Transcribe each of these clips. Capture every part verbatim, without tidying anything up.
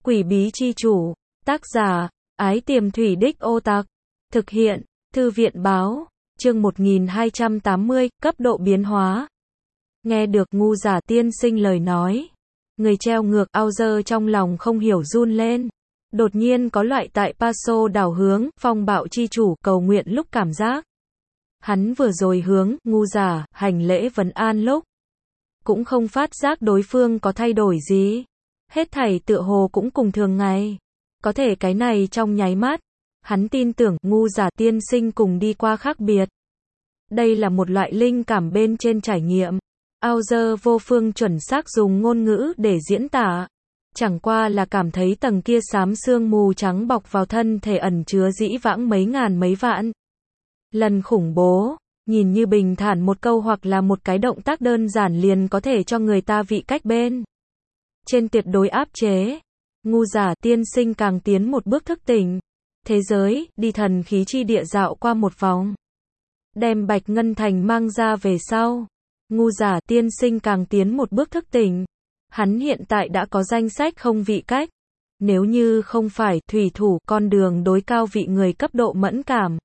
Quỷ bí chi chủ, tác giả, Ái Tiềm Thủy Đích Ô Tặc, thực hiện, Thư viện báo, chương một nghìn hai trăm tám mươi, cấp độ biến hóa. Nghe được ngu giả tiên sinh lời nói, người treo ngược Auger trong lòng không hiểu run lên. Đột nhiên có loại tại Paso đảo hướng, phong bạo chi chủ, cầu nguyện lúc cảm giác. Hắn vừa rồi hướng, ngu giả, hành lễ vấn an lúc. Cũng không phát giác đối phương có thay đổi gì. Hết thảy tựa hồ cũng cùng thường ngày. Có thể cái này trong nháy mắt, hắn tin tưởng ngu giả tiên sinh cùng đi qua khác biệt. Đây là một loại linh cảm bên trên trải nghiệm. Auger vô phương chuẩn xác dùng ngôn ngữ để diễn tả. Chẳng qua là cảm thấy tầng kia xám sương mù trắng bọc vào thân thể ẩn chứa dĩ vãng mấy ngàn mấy vạn lần khủng bố. Nhìn như bình thản một câu hoặc là một cái động tác đơn giản liền có thể cho người ta vị cách bên trên tuyệt đối áp chế. Ngu giả tiên sinh càng tiến một bước thức tỉnh. Thế giới, đi thần khí chi địa dạo qua một vòng. Đem Bạch Ngân Thành mang ra về sau. Ngu giả tiên sinh càng tiến một bước thức tỉnh. Hắn hiện tại đã có danh sách không vị cách. Nếu như không phải thủy thủ con đường đối cao vị người cấp độ mẫn cảm.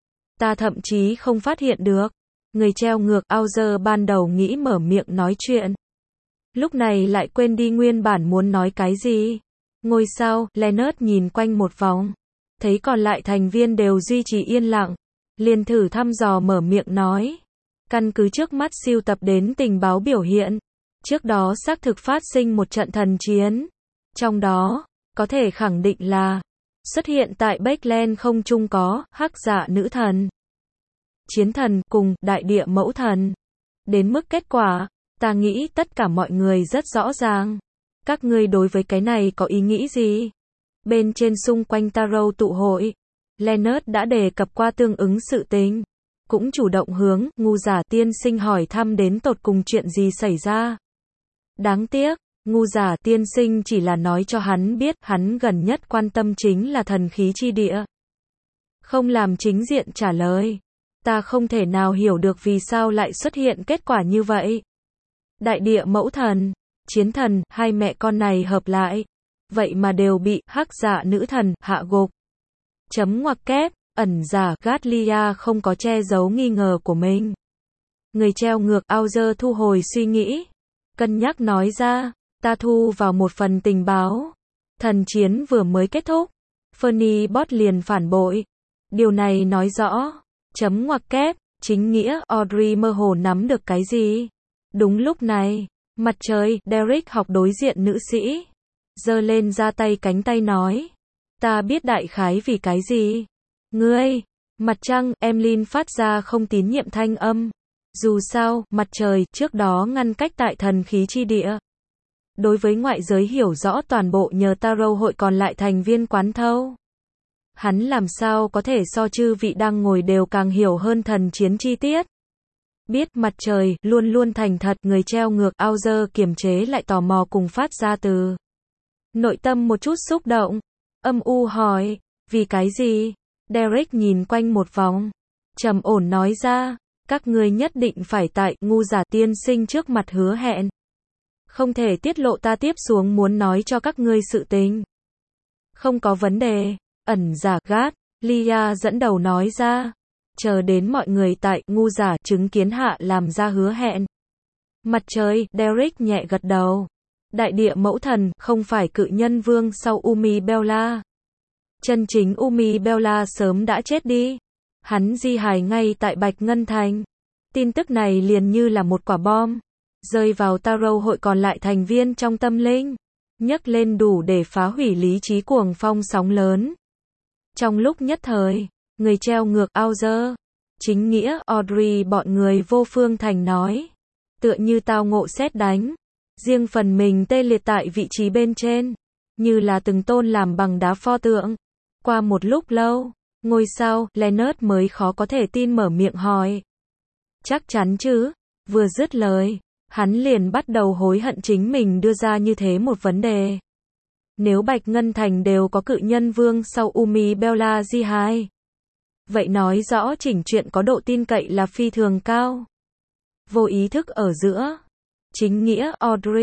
Ta thậm chí không phát hiện được. Người treo ngược Auger ban đầu nghĩ mở miệng nói chuyện. Lúc này lại quên đi nguyên bản muốn nói cái gì. Ngôi sao, Leonard nhìn quanh một vòng. Thấy còn lại thành viên đều duy trì yên lặng. Liền thử thăm dò mở miệng nói. Căn cứ trước mắt siêu tập đến tình báo biểu hiện. Trước đó xác thực phát sinh một trận thần chiến. Trong đó, có thể khẳng định là xuất hiện tại Backland không chung có hắc dạ nữ thần, chiến thần cùng đại địa mẫu thần. Đến mức kết quả, ta nghĩ tất cả mọi người rất rõ ràng. Các ngươi đối với cái này có ý nghĩ gì? Bên trên xung quanh Taro tụ hội, Leonard đã đề cập qua tương ứng sự tình. Cũng chủ động hướng ngu giả tiên sinh hỏi thăm đến tột cùng chuyện gì xảy ra. Đáng tiếc, ngu giả tiên sinh chỉ là nói cho hắn biết hắn gần nhất quan tâm chính là thần khí chi địa. Không làm chính diện trả lời. Ta không thể nào hiểu được vì sao lại xuất hiện kết quả như vậy. Đại địa mẫu thần, chiến thần, hai mẹ con này hợp lại. Vậy mà đều bị hắc dạ nữ thần hạ gục. Chấm ngoặc kép, ẩn giả Gatlia không có che giấu nghi ngờ của mình. Người treo ngược Auger thu hồi suy nghĩ. Cân nhắc nói ra, ta thu vào một phần tình báo. Thần chiến vừa mới kết thúc. Fernie Bot liền phản bội. Điều này nói rõ. Chấm ngoặc kép, chính nghĩa, Audrey mơ hồ nắm được cái gì? Đúng lúc này, mặt trời, Derek học đối diện nữ sĩ. Giơ lên ra tay cánh tay nói. Ta biết đại khái vì cái gì? Ngươi, mặt trăng, Emlyn phát ra không tín nhiệm thanh âm. Dù sao, mặt trời, trước đó ngăn cách tại thần khí chi địa. Đối với ngoại giới hiểu rõ toàn bộ nhờ Taro hội còn lại thành viên quán thâu. Hắn làm sao có thể so chư vị đang ngồi đều càng hiểu hơn thần chiến chi tiết. Biết mặt trời, luôn luôn thành thật, người treo ngược Auger kiềm chế lại tò mò cùng phát ra từ nội tâm một chút xúc động. Âm u hỏi, vì cái gì? Derek nhìn quanh một vòng. Trầm ổn nói ra, các ngươi nhất định phải tại ngu giả tiên sinh trước mặt hứa hẹn. Không thể tiết lộ ta tiếp xuống muốn nói cho các ngươi sự tình. Không có vấn đề. Ẩn giả Gát, Lia dẫn đầu nói ra. Chờ đến mọi người tại ngu giả chứng kiến hạ làm ra hứa hẹn. Mặt trời, Derek nhẹ gật đầu. Đại địa mẫu thần, không phải cự nhân vương sau Umi Bella. Chân chính Umi Bella sớm đã chết đi. Hắn di hài ngay tại Bạch Ngân Thành. Tin tức này liền như là một quả bom. Rơi vào Taro hội còn lại thành viên trong tâm linh. Nhấc lên đủ để phá hủy lý trí cuồng phong sóng lớn. Trong lúc nhất thời, người treo ngược Auger, chính nghĩa, Audrey bọn người vô phương thành nói. Tựa như tao ngộ sét đánh. Riêng phần mình tê liệt tại vị trí bên trên. Như là từng tôn làm bằng đá pho tượng. Qua một lúc lâu, ngôi sao, Leonard mới khó có thể tin mở miệng hỏi. Chắc chắn chứ? Vừa dứt lời, hắn liền bắt đầu hối hận chính mình đưa ra như thế một vấn đề. Nếu Bạch Ngân Thành đều có cự nhân vương sau Umi Bella di hai. Vậy nói rõ chỉnh chuyện có độ tin cậy là phi thường cao. Vô ý thức ở giữa. Chính nghĩa, Audrey,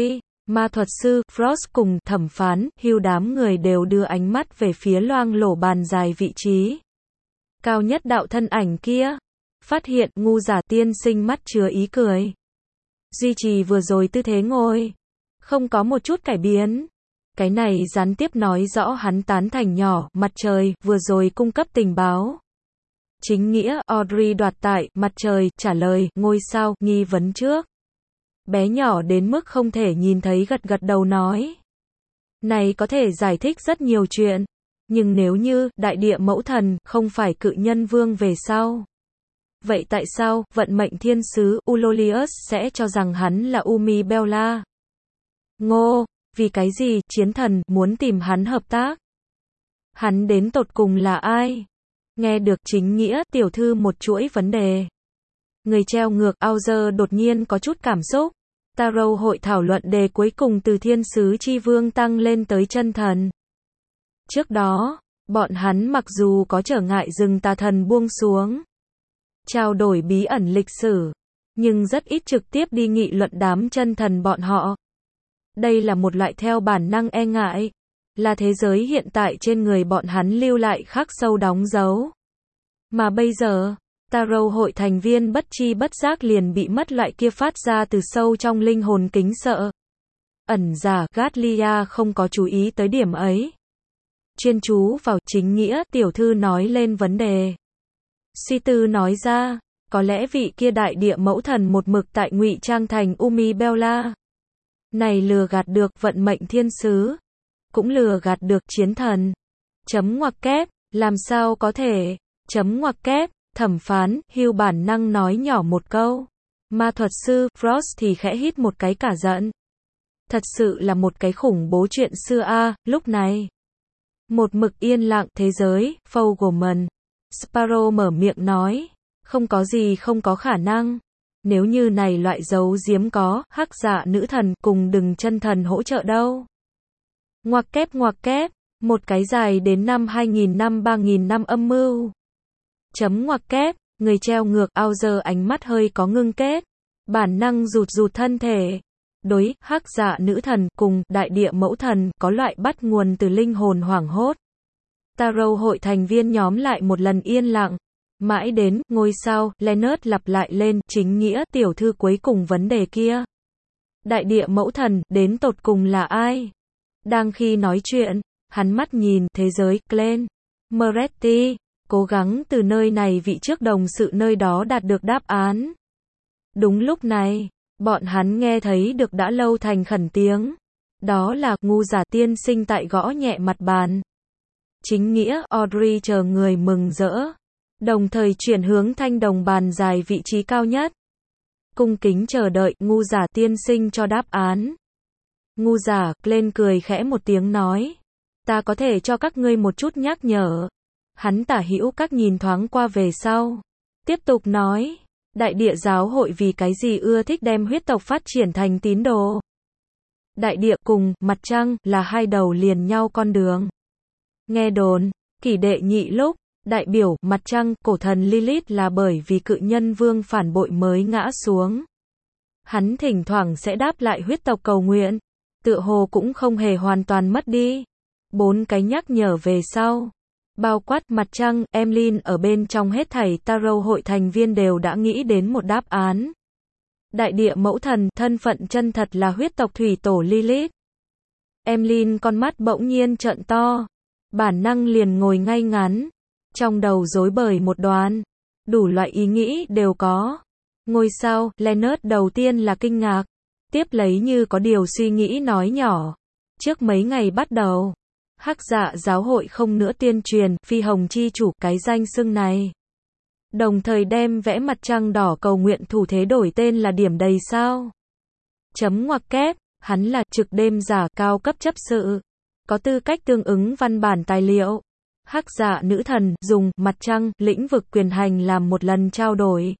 ma thuật sư, Frost cùng thẩm phán, Hugh đám người đều đưa ánh mắt về phía loang lổ bàn dài vị trí cao nhất đạo thân ảnh kia. Phát hiện, ngu giả tiên sinh mắt chứa ý cười. Duy trì vừa rồi tư thế ngồi. Không có một chút cải biến. Cái này gián tiếp nói rõ hắn tán thành nhỏ, mặt trời, vừa rồi cung cấp tình báo. Chính nghĩa, Audrey đoạt tại, mặt trời, trả lời, ngôi sao, nghi vấn trước. Bé nhỏ đến mức không thể nhìn thấy gật gật đầu nói. Này có thể giải thích rất nhiều chuyện. Nhưng nếu như, đại địa mẫu thần, không phải cự nhân vương về sau. Vậy tại sao, vận mệnh thiên sứ, Ulolius sẽ cho rằng hắn là Umi Bella? Ngô, vì cái gì, chiến thần, muốn tìm hắn hợp tác? Hắn đến tột cùng là ai? Nghe được chính nghĩa, tiểu thư một chuỗi vấn đề. Người treo ngược, Auger đột nhiên có chút cảm xúc. Tarot hội thảo luận đề cuối cùng từ thiên sứ chi vương tăng lên tới chân thần. Trước đó, bọn hắn mặc dù có trở ngại dừng tà thần buông xuống. Trao đổi bí ẩn lịch sử. Nhưng rất ít trực tiếp đi nghị luận đám chân thần bọn họ. Đây là một loại theo bản năng e ngại. Là thế giới hiện tại trên người bọn hắn lưu lại khắc sâu đóng dấu. Mà bây giờ, Tarot hội thành viên bất chi bất giác liền bị mất loại kia phát ra từ sâu trong linh hồn kính sợ. Ẩn giả, Gatlia không có chú ý tới điểm ấy. Chuyên chú vào chính nghĩa, tiểu thư nói lên vấn đề. Suy tư nói ra, có lẽ vị kia đại địa mẫu thần một mực tại ngụy trang thành Umi Bella. Này lừa gạt được vận mệnh thiên sứ. Cũng lừa gạt được chiến thần. Chấm ngoặc kép, làm sao có thể. Chấm ngoặc kép, thẩm phán, Hugh bản năng nói nhỏ một câu. Ma thuật sư, Frost thì khẽ hít một cái cả giận. Thật sự là một cái khủng bố chuyện xưa a, lúc này. Một mực yên lặng thế giới, Fogelman. Sparrow mở miệng nói. Không có gì không có khả năng. Nếu như này loại dấu giếm có, hắc dạ nữ thần cùng đừng chân thần hỗ trợ đâu. Ngoặc kép ngoặc kép, một cái dài đến năm hai nghìn năm ba nghìn năm âm mưu. Chấm ngoặc kép, người treo ngược, Auger ánh mắt hơi có ngưng kết. Bản năng rụt rụt thân thể. Đối, hắc dạ nữ thần cùng đại địa mẫu thần có loại bắt nguồn từ linh hồn hoảng hốt. Tarot hội thành viên nhóm lại một lần yên lặng. Mãi đến, ngôi sao, Leonard lặp lại lên, chính nghĩa, tiểu thư cuối cùng vấn đề kia. Đại địa mẫu thần, đến tột cùng là ai? Đang khi nói chuyện, hắn mắt nhìn thế giới, Glenn Moretti, cố gắng từ nơi này vị trước đồng sự nơi đó đạt được đáp án. Đúng lúc này, bọn hắn nghe thấy được đã lâu thành khẩn tiếng. Đó là, ngu giả tiên sinh tại gõ nhẹ mặt bàn. Chính nghĩa, Audrey chờ người mừng rỡ. Đồng thời chuyển hướng thanh đồng bàn dài vị trí cao nhất. Cung kính chờ đợi, ngu giả tiên sinh cho đáp án. Ngu giả, Glenn cười khẽ một tiếng nói. Ta có thể cho các ngươi một chút nhắc nhở. Hắn tả hữu các nhìn thoáng qua về sau. Tiếp tục nói. Đại địa giáo hội vì cái gì ưa thích đem huyết tộc phát triển thành tín đồ. Đại địa cùng, mặt trăng, là hai đầu liền nhau con đường. Nghe đồn, kỷ đệ nhị lúc, đại biểu, mặt trăng, cổ thần Lilith là bởi vì cự nhân vương phản bội mới ngã xuống. Hắn thỉnh thoảng sẽ đáp lại huyết tộc cầu nguyện. Tựa hồ cũng không hề hoàn toàn mất đi. Bốn cái nhắc nhở về sau. Bao quát mặt trăng, Emlyn ở bên trong hết thảy Tarot hội thành viên đều đã nghĩ đến một đáp án. Đại địa mẫu thần, thân phận chân thật là huyết tộc thủy tổ Lilith. Emlyn con mắt bỗng nhiên trợn to. Bản năng liền ngồi ngay ngắn. Trong đầu rối bời một đoàn. Đủ loại ý nghĩ đều có. Ngôi sao, Leonard đầu tiên là kinh ngạc. Tiếp lấy như có điều suy nghĩ nói nhỏ. Trước mấy ngày bắt đầu, hắc dạ giáo hội không nữa tuyên truyền phi hồng chi chủ cái danh xưng này. Đồng thời đem vẽ mặt trăng đỏ cầu nguyện thủ thế đổi tên là điểm đầy sao. Chấm ngoặc kép, hắn là trực đêm giả cao cấp chấp sự. Có tư cách tương ứng văn bản tài liệu. Hắc dạ nữ thần dùng mặt trăng lĩnh vực quyền hành làm một lần trao đổi.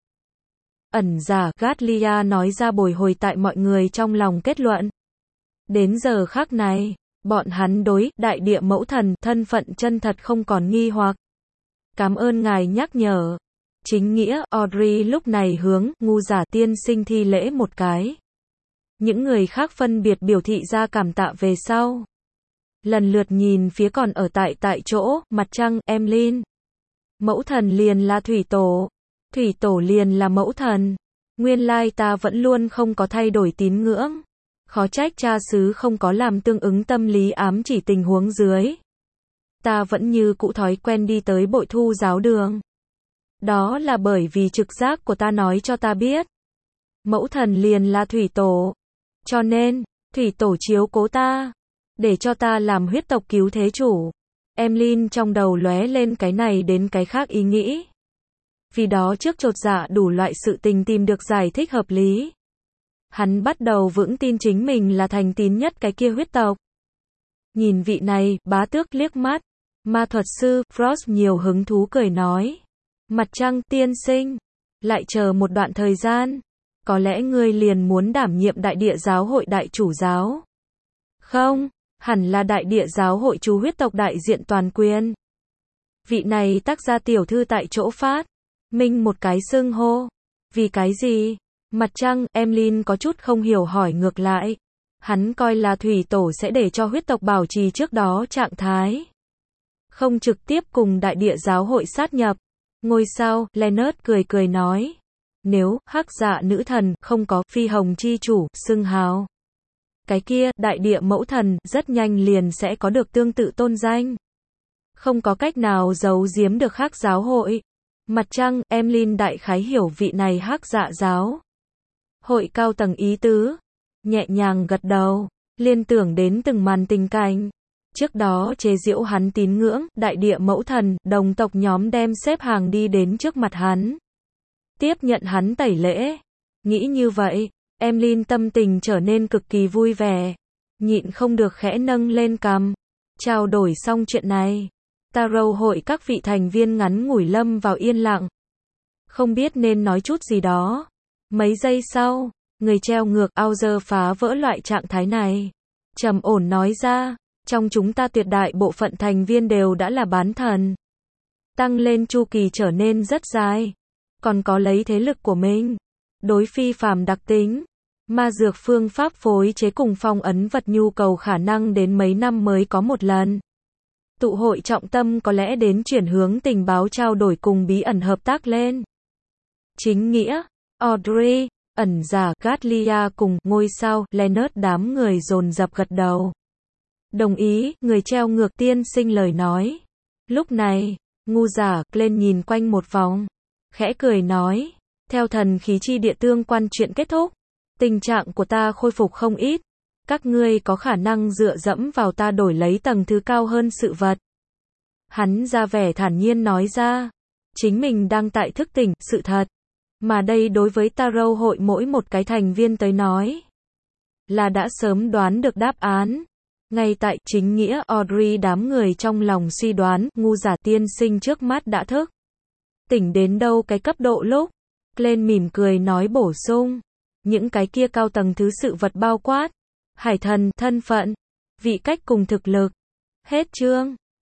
Ẩn giả Gatlia nói ra bồi hồi tại mọi người trong lòng kết luận. Đến giờ khắc này, bọn hắn đối đại địa mẫu thần thân phận chân thật không còn nghi hoặc. Cảm ơn ngài nhắc nhở. Chính nghĩa, Audrey lúc này hướng ngu giả tiên sinh thi lễ một cái. Những người khác phân biệt biểu thị ra cảm tạ về sau. Lần lượt nhìn phía còn ở tại tại chỗ, mặt trăng, Emlyn. Mẫu thần liền là thủy tổ. Thủy tổ liền là mẫu thần. Nguyên lai ta vẫn luôn không có thay đổi tín ngưỡng. Khó trách cha xứ không có làm tương ứng tâm lý ám chỉ tình huống dưới. Ta vẫn như cũ thói quen đi tới bội thu giáo đường. Đó là bởi vì trực giác của ta nói cho ta biết. Mẫu thần liền là thủy tổ. Cho nên, thủy tổ chiếu cố ta. Để cho ta làm huyết tộc cứu thế chủ. Emlyn trong đầu lóe lên cái này đến cái khác ý nghĩ. Vì đó trước chột dạ đủ loại sự tình tìm được giải thích hợp lý. Hắn bắt đầu vững tin chính mình là thành tín nhất cái kia huyết tộc. Nhìn vị này, bá tước liếc mắt. Ma thuật sư, Frost nhiều hứng thú cười nói. Mặt trăng tiên sinh. Lại chờ một đoạn thời gian. Có lẽ ngươi liền muốn đảm nhiệm đại địa giáo hội đại chủ giáo. Không, hẳn là đại địa giáo hội chú huyết tộc đại diện toàn quyền. Vị này tác gia tiểu thư tại chỗ phát. Minh một cái xưng hô. Vì cái gì? Mặt trăng, Emlyn có chút không hiểu hỏi ngược lại. Hắn coi là thủy tổ sẽ để cho huyết tộc bảo trì trước đó trạng thái. Không trực tiếp cùng đại địa giáo hội sát nhập. Ngôi sao, Leonard cười cười nói. Nếu, hắc dạ nữ thần, không có, phi hồng chi chủ, xưng hào. Cái kia, đại địa mẫu thần, rất nhanh liền sẽ có được tương tự tôn danh. Không có cách nào giấu giếm được hắc giáo hội. Mặt trăng, Emlyn đại khái hiểu vị này hắc dạ giáo hội cao tầng ý tứ. Nhẹ nhàng gật đầu, liên tưởng đến từng màn tình cảnh. Trước đó chế giễu hắn tín ngưỡng, đại địa mẫu thần, đồng tộc nhóm đem xếp hàng đi đến trước mặt hắn. Tiếp nhận hắn tẩy lễ. Nghĩ như vậy, Emlyn tâm tình trở nên cực kỳ vui vẻ. Nhịn không được khẽ nâng lên cằm. Trao đổi xong chuyện này. Tarot hội các vị thành viên ngắn ngủi lâm vào yên lặng. Không biết nên nói chút gì đó. Mấy giây sau, người treo ngược Auger phá vỡ loại trạng thái này. Trầm ổn nói ra, trong chúng ta tuyệt đại bộ phận thành viên đều đã là bán thần. Tăng lên chu kỳ trở nên rất dài. Còn có lấy thế lực của mình. Đối phi phàm đặc tính. Ma dược phương pháp phối chế cùng phong ấn vật nhu cầu khả năng đến mấy năm mới có một lần. Tụ hội trọng tâm có lẽ đến chuyển hướng tình báo trao đổi cùng bí ẩn hợp tác lên. Chính nghĩa, Audrey, ẩn giả Gatlia cùng ngôi sao, Leonard đám người dồn dập gật đầu. Đồng ý, người treo ngược tiên sinh lời nói. Lúc này, ngu giả, lên nhìn quanh một vòng. Khẽ cười nói, theo thần khí chi địa tương quan chuyện kết thúc. Tình trạng của ta khôi phục không ít. Các ngươi có khả năng dựa dẫm vào ta đổi lấy tầng thứ cao hơn sự vật. Hắn ra vẻ thản nhiên nói ra. Chính mình đang tại thức tỉnh, sự thật. Mà đây đối với Tarot hội mỗi một cái thành viên tới nói. Là đã sớm đoán được đáp án. Ngay tại chính nghĩa Audrey đám người trong lòng suy đoán, ngu giả tiên sinh trước mắt đã thức. Tỉnh đến đâu cái cấp độ lúc. Lên mỉm cười nói bổ sung. Những cái kia cao tầng thứ sự vật bao quát. Hải thần, thân phận, vị cách cùng thực lực. Hết chương.